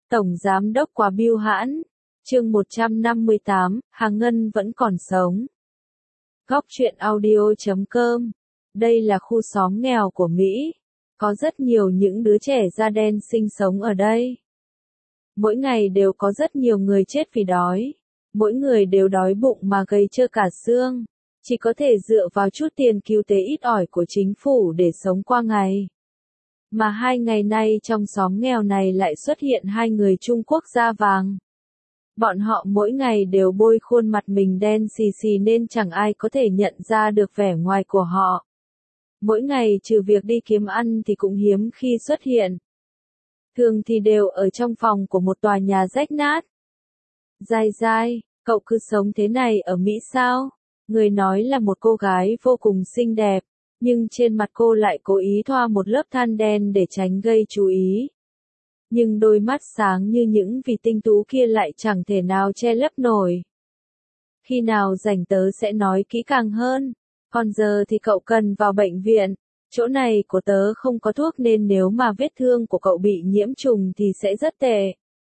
Tổng Giám đốc quá bưu hãn. Chương 158, Hà Ngân vẫn còn sống. Góc truyện audio.com. Đây là khu xóm nghèo của Mỹ. Có rất nhiều những đứa trẻ da đen sinh sống ở đây. Mỗi ngày đều có rất nhiều người chết vì đói. Mỗi người đều đói bụng mà gầy trơ cả xương. Chỉ có thể dựa vào chút tiền cứu tế ít ỏi của chính phủ để sống qua ngày. Mà 2 ngày nay trong xóm nghèo này lại xuất hiện 2 người Trung Quốc da vàng. Bọn họ mỗi ngày đều bôi khuôn mặt mình đen xì xì nên chẳng ai có thể nhận ra được vẻ ngoài của họ. Mỗi ngày trừ việc đi kiếm ăn thì cũng hiếm khi xuất hiện. Thường thì đều ở trong phòng của một tòa nhà rách nát. Dai dai, cậu cứ sống thế này ở Mỹ sao? Người nói là một cô gái vô cùng xinh đẹp, nhưng trên mặt cô lại cố ý thoa một lớp than đen để tránh gây chú ý. Nhưng đôi mắt sáng như những vì tinh tú kia lại chẳng thể nào che lấp nổi. Khi nào rảnh tớ sẽ nói kỹ càng hơn, còn giờ thì cậu cần vào bệnh viện, chỗ này của tớ không có thuốc nên nếu mà vết thương của cậu bị nhiễm trùng thì sẽ rất tệ.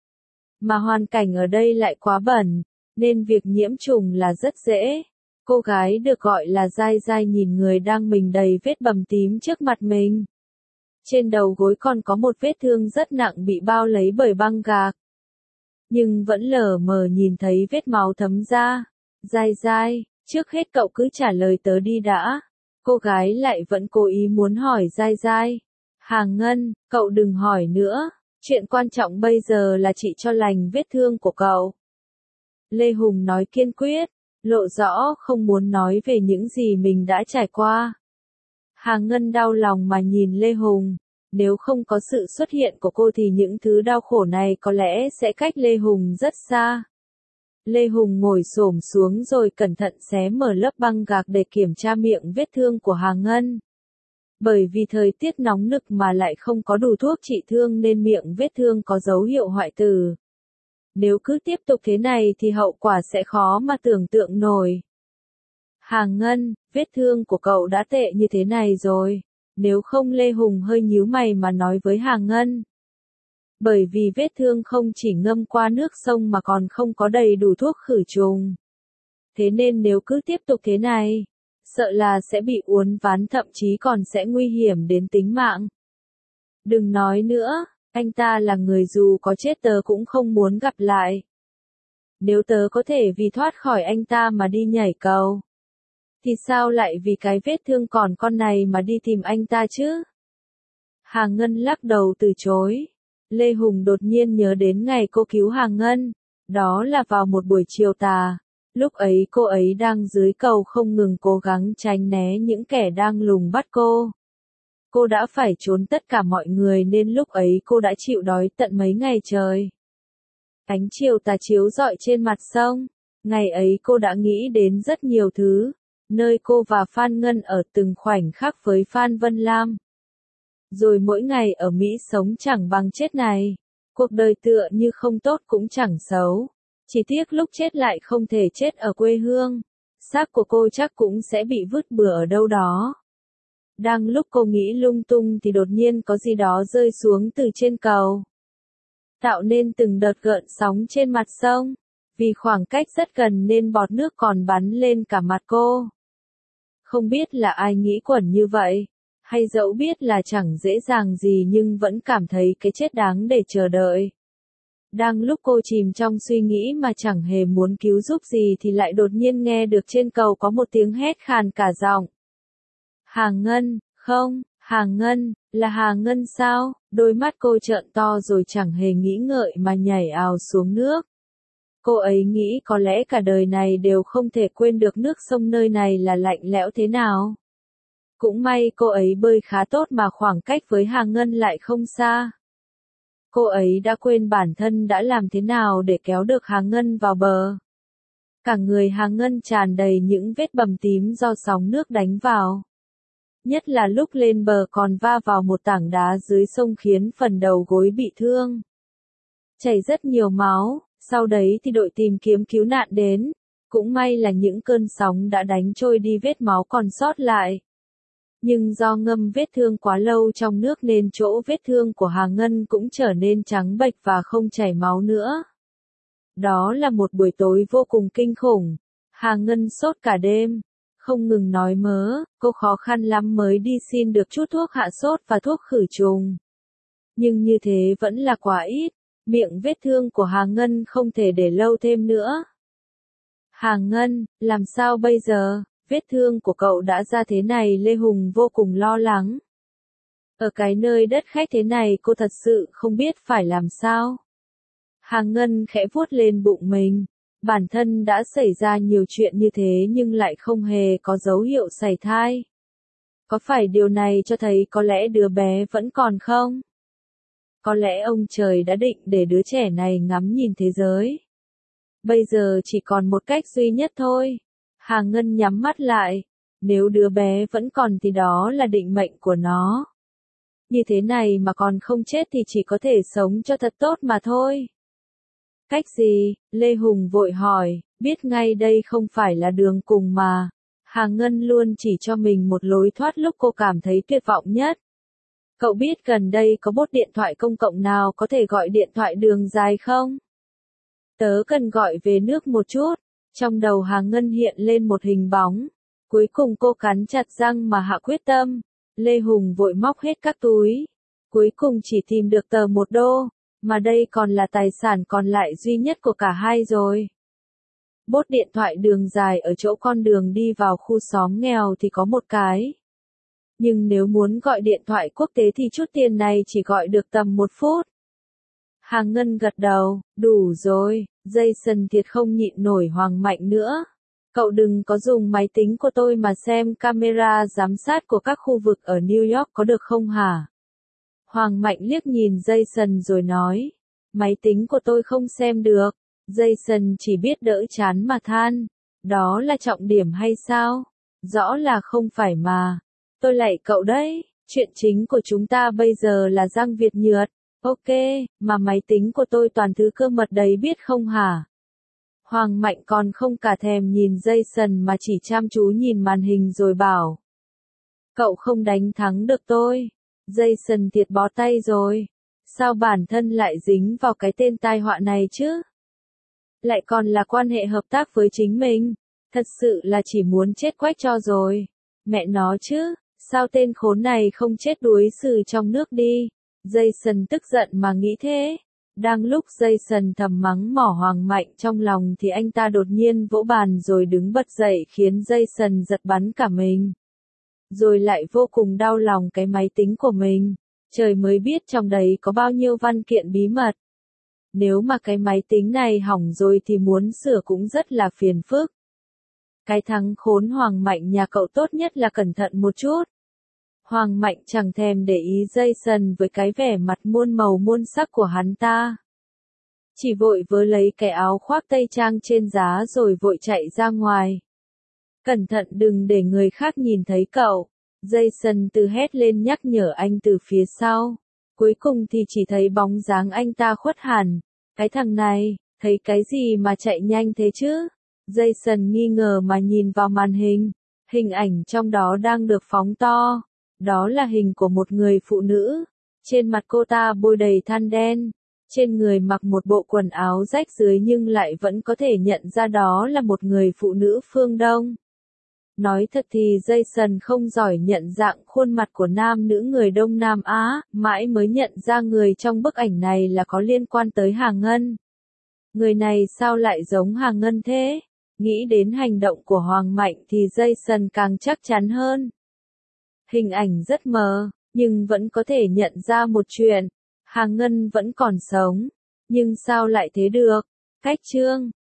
Mà hoàn cảnh ở đây lại quá bẩn, nên việc nhiễm trùng là rất dễ. Cô gái được gọi là Dai Dai nhìn người đang mình đầy vết bầm tím trước mặt mình. Trên đầu gối còn có một vết thương rất nặng bị bao lấy bởi băng gạc. Nhưng vẫn lờ mờ nhìn thấy vết máu thấm ra. Dai Dai, trước hết cậu cứ trả lời tớ đi đã. Cô gái lại vẫn cố ý muốn hỏi Dai Dai. Hà Ngân, cậu đừng hỏi nữa. Chuyện quan trọng bây giờ là chị cho lành vết thương của cậu. Lê Hùng nói kiên quyết, lộ rõ không muốn nói về những gì mình đã trải qua. Hà Ngân đau lòng mà nhìn Lê Hùng, nếu không có sự xuất hiện của cô thì những thứ đau khổ này có lẽ sẽ cách Lê Hùng rất xa. Lê Hùng ngồi xổm xuống rồi cẩn thận xé mở lớp băng gạc để kiểm tra miệng vết thương của Hà Ngân. Bởi vì thời tiết nóng nực mà lại không có đủ thuốc trị thương nên miệng vết thương có dấu hiệu hoại tử. Nếu cứ tiếp tục thế này thì hậu quả sẽ khó mà tưởng tượng nổi. Hà Ngân, vết thương của cậu đã tệ như thế này rồi, nếu không Lê Hùng hơi nhíu mày mà nói với Hà Ngân. Bởi vì vết thương không chỉ ngâm qua nước sông mà còn không có đầy đủ thuốc khử trùng. Thế nên nếu cứ tiếp tục thế này, sợ là sẽ bị uốn ván thậm chí còn sẽ nguy hiểm đến tính mạng. Đừng nói nữa, anh ta là người dù có chết tớ cũng không muốn gặp lại. Nếu tớ có thể vì thoát khỏi anh ta mà đi nhảy cầu, thì sao lại vì cái vết thương còn con này mà đi tìm anh ta chứ? Hà Ngân lắc đầu từ chối. Lê Hùng đột nhiên nhớ đến ngày cô cứu Hà Ngân, đó là vào một buổi chiều tà. Lúc ấy cô ấy đang dưới cầu không ngừng cố gắng tránh né những kẻ đang lùng bắt cô. Cô đã phải trốn tất cả mọi người nên lúc ấy cô đã chịu đói tận mấy ngày trời. Ánh chiều tà chiếu rọi trên mặt sông. Ngày ấy cô đã nghĩ đến rất nhiều thứ. Nơi cô và Phan Ngân ở từng khoảnh khắc với Phan Vân Lam. Rồi mỗi ngày ở Mỹ sống chẳng bằng chết này. Cuộc đời tựa như không tốt cũng chẳng xấu. Chỉ tiếc lúc chết lại không thể chết ở quê hương. Xác của cô chắc cũng sẽ bị vứt bừa ở đâu đó. Đang lúc cô nghĩ lung tung thì đột nhiên có gì đó rơi xuống từ trên cầu. Tạo nên từng đợt gợn sóng trên mặt sông. Vì khoảng cách rất gần nên bọt nước còn bắn lên cả mặt cô. Không biết là ai nghĩ quẩn như vậy. Hay dẫu biết là chẳng dễ dàng gì nhưng vẫn cảm thấy cái chết đáng để chờ đợi. Đang lúc cô chìm trong suy nghĩ mà chẳng hề muốn cứu giúp gì thì lại đột nhiên nghe được trên cầu có một tiếng hét khàn cả giọng. Hà Ngân, không, Hà Ngân, là Hà Ngân sao? Đôi mắt cô trợn to rồi chẳng hề nghĩ ngợi mà nhảy ào xuống nước. Cô ấy nghĩ có lẽ cả đời này đều không thể quên được nước sông nơi này là lạnh lẽo thế nào. Cũng may cô ấy bơi khá tốt mà khoảng cách với Hà Ngân lại không xa. Cô ấy đã quên bản thân đã làm thế nào để kéo được Hà Ngân vào bờ. Cả người Hà Ngân tràn đầy những vết bầm tím do sóng nước đánh vào. Nhất là lúc lên bờ còn va vào một tảng đá dưới sông khiến phần đầu gối bị thương. Chảy rất nhiều máu, sau đấy thì đội tìm kiếm cứu nạn đến. Cũng may là những cơn sóng đã đánh trôi đi vết máu còn sót lại. Nhưng do ngâm vết thương quá lâu trong nước nên chỗ vết thương của Hà Ngân cũng trở nên trắng bệch và không chảy máu nữa. Đó là một buổi tối vô cùng kinh khủng. Hà Ngân sốt cả đêm, không ngừng nói mớ, cô khó khăn lắm mới đi xin được chút thuốc hạ sốt và thuốc khử trùng. Nhưng như thế vẫn là quá ít, miệng vết thương của Hà Ngân không thể để lâu thêm nữa. Hà Ngân, làm sao bây giờ, vết thương của cậu đã ra thế này, Lê Hùng vô cùng lo lắng. Ở cái nơi đất khách thế này cô thật sự không biết phải làm sao. Hà Ngân khẽ vuốt lên bụng mình. Bản thân đã xảy ra nhiều chuyện như thế nhưng lại không hề có dấu hiệu sảy thai. Có phải điều này cho thấy có lẽ đứa bé vẫn còn không? Có lẽ ông trời đã định để đứa trẻ này ngắm nhìn thế giới. Bây giờ chỉ còn một cách duy nhất thôi. Hà Ngân nhắm mắt lại. Nếu đứa bé vẫn còn thì đó là định mệnh của nó. Như thế này mà còn không chết thì chỉ có thể sống cho thật tốt mà thôi. Cách gì? Lê Hùng vội hỏi, biết ngay đây không phải là đường cùng mà. Hà Ngân luôn chỉ cho mình một lối thoát lúc cô cảm thấy tuyệt vọng nhất. Cậu biết gần đây có bốt điện thoại công cộng nào có thể gọi điện thoại đường dài không? Tớ cần gọi về nước một chút. Trong đầu Hà Ngân hiện lên một hình bóng. Cuối cùng cô cắn chặt răng mà hạ quyết tâm. Lê Hùng vội móc hết các túi. Cuối cùng chỉ tìm được tờ 1 đô. Mà đây còn là tài sản còn lại duy nhất của cả hai rồi. Bốt điện thoại đường dài ở chỗ con đường đi vào khu xóm nghèo thì có một cái. Nhưng nếu muốn gọi điện thoại quốc tế thì chút tiền này chỉ gọi được tầm 1 phút. Hà Ngân gật đầu, đủ rồi, Jason thiệt không nhịn nổi Hoàng Mạnh nữa. Cậu đừng có dùng máy tính của tôi mà xem camera giám sát của các khu vực ở New York có được không hả? Hoàng Mạnh liếc nhìn Jason rồi nói, máy tính của tôi không xem được. Jason chỉ biết đỡ chán mà than, đó là trọng điểm hay sao? Rõ là không phải mà. Tôi lạy cậu đấy, chuyện chính của chúng ta bây giờ là Giang Việt Nhượt. Ok, mà máy tính của tôi toàn thứ cơ mật đấy biết không hả? Hoàng Mạnh còn không cả thèm nhìn Jason mà chỉ chăm chú nhìn màn hình rồi bảo. Cậu không đánh thắng được tôi. Jason thiệt bó tay rồi. Sao bản thân lại dính vào cái tên tai họa này chứ? Lại còn là quan hệ hợp tác với chính mình. Thật sự là chỉ muốn chết quách cho rồi. Mẹ nó chứ, sao tên khốn này không chết đuối xử trong nước đi? Jason tức giận mà nghĩ thế. Đang lúc Jason thầm mắng mỏ Hoàng Mạnh trong lòng thì anh ta đột nhiên vỗ bàn rồi đứng bật dậy khiến Jason giật bắn cả mình. Rồi lại vô cùng đau lòng cái máy tính của mình. Trời mới biết trong đấy có bao nhiêu văn kiện bí mật. Nếu mà cái máy tính này hỏng rồi thì muốn sửa cũng rất là phiền phức. Cái thằng khốn Hoàng Mạnh nhà cậu tốt nhất là cẩn thận một chút. Hoàng Mạnh chẳng thèm để ý Jason với cái vẻ mặt muôn màu muôn sắc của hắn ta. Chỉ vội vớ lấy cái áo khoác tây trang trên giá rồi vội chạy ra ngoài. Cẩn thận đừng để người khác nhìn thấy cậu. Jason từ hét lên nhắc nhở anh từ phía sau. Cuối cùng thì chỉ thấy bóng dáng anh ta khuất hẳn. Cái thằng này, thấy cái gì mà chạy nhanh thế chứ? Jason nghi ngờ mà nhìn vào màn hình. Hình ảnh trong đó đang được phóng to. Đó là hình của một người phụ nữ. Trên mặt cô ta bôi đầy than đen. Trên người mặc một bộ quần áo rách rưới nhưng lại vẫn có thể nhận ra đó là một người phụ nữ phương Đông. Nói thật thì Jason không giỏi nhận dạng khuôn mặt của nam nữ người Đông Nam Á, mãi mới nhận ra người trong bức ảnh này là có liên quan tới Hà Ngân. Người này sao lại giống Hà Ngân thế? Nghĩ đến hành động của Hoàng Mạnh thì Jason càng chắc chắn hơn. Hình ảnh rất mờ, nhưng vẫn có thể nhận ra một chuyện. Hà Ngân vẫn còn sống. Nhưng sao lại thế được? Cách chương